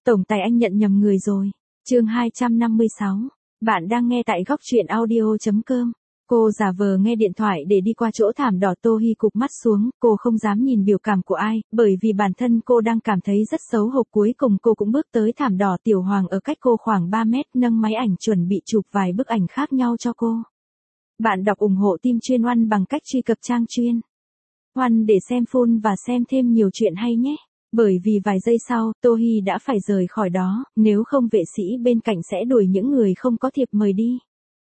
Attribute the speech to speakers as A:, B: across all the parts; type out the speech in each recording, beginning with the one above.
A: Tổng tài anh nhận nhầm người rồi. Chương 256. Bạn đang nghe tại góc truyện audio.com. Cô giả vờ nghe điện thoại để đi qua chỗ thảm đỏ. Tô Hi cụp mắt xuống, cô không dám nhìn biểu cảm của ai, bởi vì bản thân cô đang cảm thấy rất xấu hổ. Cuối cùng cô cũng bước tới thảm đỏ. Tiểu Hoàng ở cách cô khoảng 3 mét, nâng máy ảnh chuẩn bị chụp vài bức ảnh khác nhau cho cô. Bạn đọc ủng hộ team chuyên One bằng cách truy cập trang chuyên One để xem full và xem thêm nhiều chuyện hay nhé. Bởi vì vài giây sau, Tô Hi đã phải rời khỏi đó, nếu không vệ sĩ bên cạnh sẽ đuổi những người không có thiệp mời đi.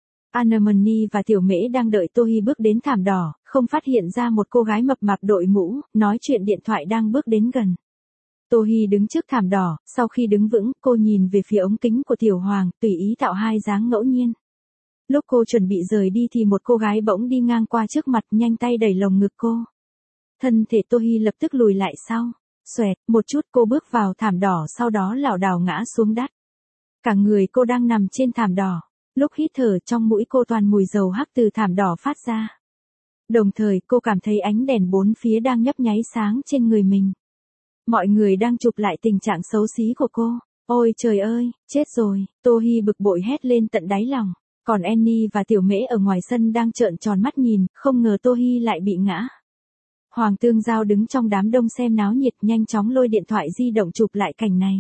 A: Anemone và Tiểu Mễ đang đợi Tô Hi bước đến thảm đỏ, không phát hiện ra một cô gái mập mạp đội mũ, nói chuyện điện thoại đang bước đến gần. Tô Hi đứng trước thảm đỏ, sau khi đứng vững, cô nhìn về phía ống kính của Tiểu Hoàng, tùy ý tạo hai dáng ngẫu nhiên. Lúc cô chuẩn bị rời đi thì một cô gái bỗng đi ngang qua trước mặt, nhanh tay đẩy lồng ngực cô. Thân thể Tô Hi lập tức lùi lại sau. Xoẹt, một chút cô bước vào thảm đỏ, sau đó lảo đảo ngã xuống đất. Cả người cô đang nằm trên thảm đỏ. Lúc hít thở, trong mũi cô toàn mùi dầu hắc từ thảm đỏ phát ra. Đồng thời cô cảm thấy ánh đèn bốn phía đang nhấp nháy sáng trên người mình. Mọi người đang chụp lại tình trạng xấu xí của cô. Ôi trời ơi, chết rồi. Tô Hi bực bội hét lên tận đáy lòng. Còn Annie và Tiểu Mễ ở ngoài sân đang trợn tròn mắt nhìn, không ngờ Tô Hi lại bị ngã. Hoàng Tương Giao đứng trong đám đông xem náo nhiệt, nhanh chóng lôi điện thoại di động chụp lại cảnh này.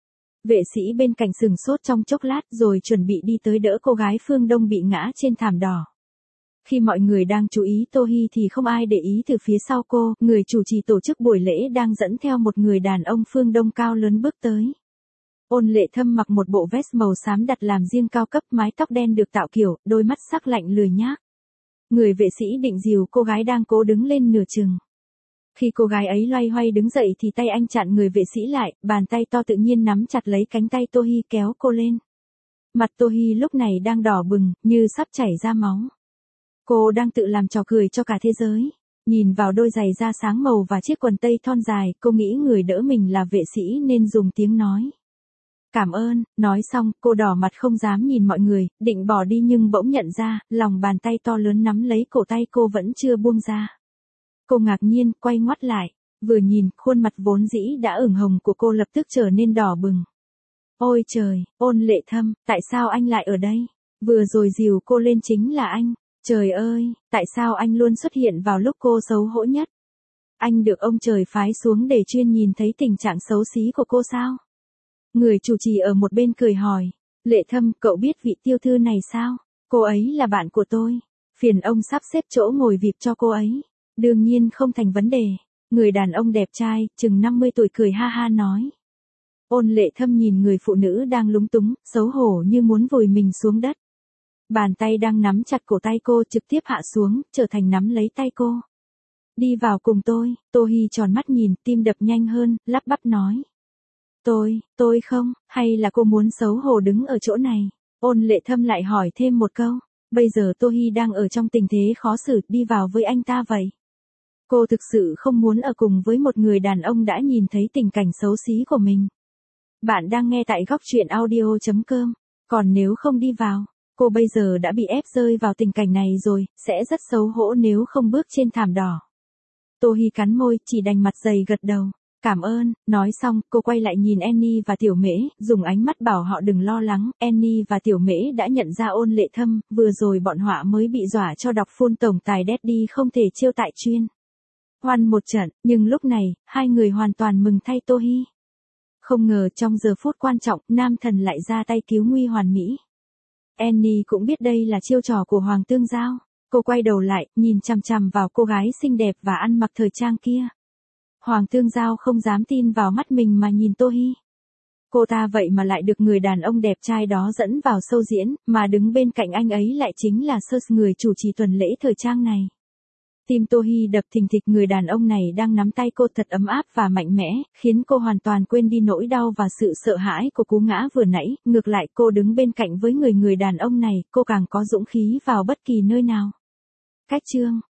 A: Vệ sĩ bên cạnh sừng sốt trong chốc lát rồi chuẩn bị đi tới đỡ cô gái phương Đông bị ngã trên thảm đỏ. Khi mọi người đang chú ý Tô Hi thì không ai để ý từ phía sau cô, người chủ trì tổ chức buổi lễ đang dẫn theo một người đàn ông phương Đông cao lớn bước tới. Ôn Lệ Thâm mặc một bộ vest màu xám đặt làm riêng cao cấp, mái tóc đen được tạo kiểu, đôi mắt sắc lạnh lười nhác. Người vệ sĩ định dìu cô gái đang cố đứng lên nửa chừng. Khi cô gái ấy loay hoay đứng dậy thì tay anh chặn người vệ sĩ lại, bàn tay to tự nhiên nắm chặt lấy cánh tay Tô Hi kéo cô lên. Mặt Tô Hi lúc này đang đỏ bừng, như sắp chảy ra máu. Cô đang tự làm trò cười cho cả thế giới. Nhìn vào đôi giày da sáng màu và chiếc quần tây thon dài, cô nghĩ người đỡ mình là vệ sĩ nên dùng tiếng nói. Cảm ơn, nói xong, cô đỏ mặt không dám nhìn mọi người, định bỏ đi nhưng bỗng nhận ra, lòng bàn tay to lớn nắm lấy cổ tay cô vẫn chưa buông ra. Cô ngạc nhiên, quay ngoắt lại, vừa nhìn, khuôn mặt vốn dĩ đã ửng hồng của cô lập tức trở nên đỏ bừng. Ôi trời, Ôn Lệ Thâm, tại sao anh lại ở đây? Vừa rồi dìu cô lên chính là anh. Trời ơi, tại sao anh luôn xuất hiện vào lúc cô xấu hổ nhất? Anh được ông trời phái xuống để chuyên nhìn thấy tình trạng xấu xí của cô sao? Người chủ trì ở một bên cười hỏi, Lệ Thâm, cậu biết vị tiểu thư này sao? Cô ấy là bạn của tôi. Phiền ông sắp xếp chỗ ngồi VIP cho cô ấy. Đương nhiên không thành vấn đề. Người đàn ông đẹp trai, chừng 50 tuổi cười ha ha nói. Ôn Lệ Thâm nhìn người phụ nữ đang lúng túng, xấu hổ như muốn vùi mình xuống đất. Bàn tay đang nắm chặt cổ tay cô trực tiếp hạ xuống, trở thành nắm lấy tay cô. Đi vào cùng tôi. Tô Hi tròn mắt nhìn, tim đập nhanh hơn, lắp bắp nói. Tôi không, hay là cô muốn xấu hổ đứng ở chỗ này? Ôn Lệ Thâm lại hỏi thêm một câu. Bây giờ Tô Hi đang ở trong tình thế khó xử, đi vào với anh ta vậy. Cô thực sự không muốn ở cùng với một người đàn ông đã nhìn thấy tình cảnh xấu xí của mình. Bạn đang nghe tại góc truyện audio.com. Còn nếu không đi vào, cô bây giờ đã bị ép rơi vào tình cảnh này rồi, sẽ rất xấu hổ nếu không bước trên thảm đỏ. Tô Hi cắn môi, chỉ đành mặt dày gật đầu. Cảm ơn, nói xong, cô quay lại nhìn Annie và Tiểu Mễ, dùng ánh mắt bảo họ đừng lo lắng. Annie và Tiểu Mễ đã nhận ra Ôn Lệ Thâm, vừa rồi bọn họ mới bị dọa cho đọc full tổng tài Daddy không thể chiêu tại chuyên One một trận, nhưng lúc này, hai người hoàn toàn mừng thay Tô Hi. Không ngờ trong giờ phút quan trọng, nam thần lại ra tay cứu nguy hoàn mỹ. Annie cũng biết đây là chiêu trò của Hoàng Tương Giao. Cô quay đầu lại, nhìn chằm chằm vào cô gái xinh đẹp và ăn mặc thời trang kia. Hoàng Tương Giao không dám tin vào mắt mình mà nhìn Tô Hi. Cô ta vậy mà lại được người đàn ông đẹp trai đó dẫn vào show diễn, mà đứng bên cạnh anh ấy lại chính là Sơ, người chủ trì tuần lễ thời trang này. Tim Tô Hi đập thình thịch, người đàn ông này đang nắm tay cô thật ấm áp và mạnh mẽ, khiến cô hoàn toàn quên đi nỗi đau và sự sợ hãi của cú ngã vừa nãy. Ngược lại, cô đứng bên cạnh với người đàn ông này, cô càng có dũng khí vào bất kỳ nơi nào. Cách chương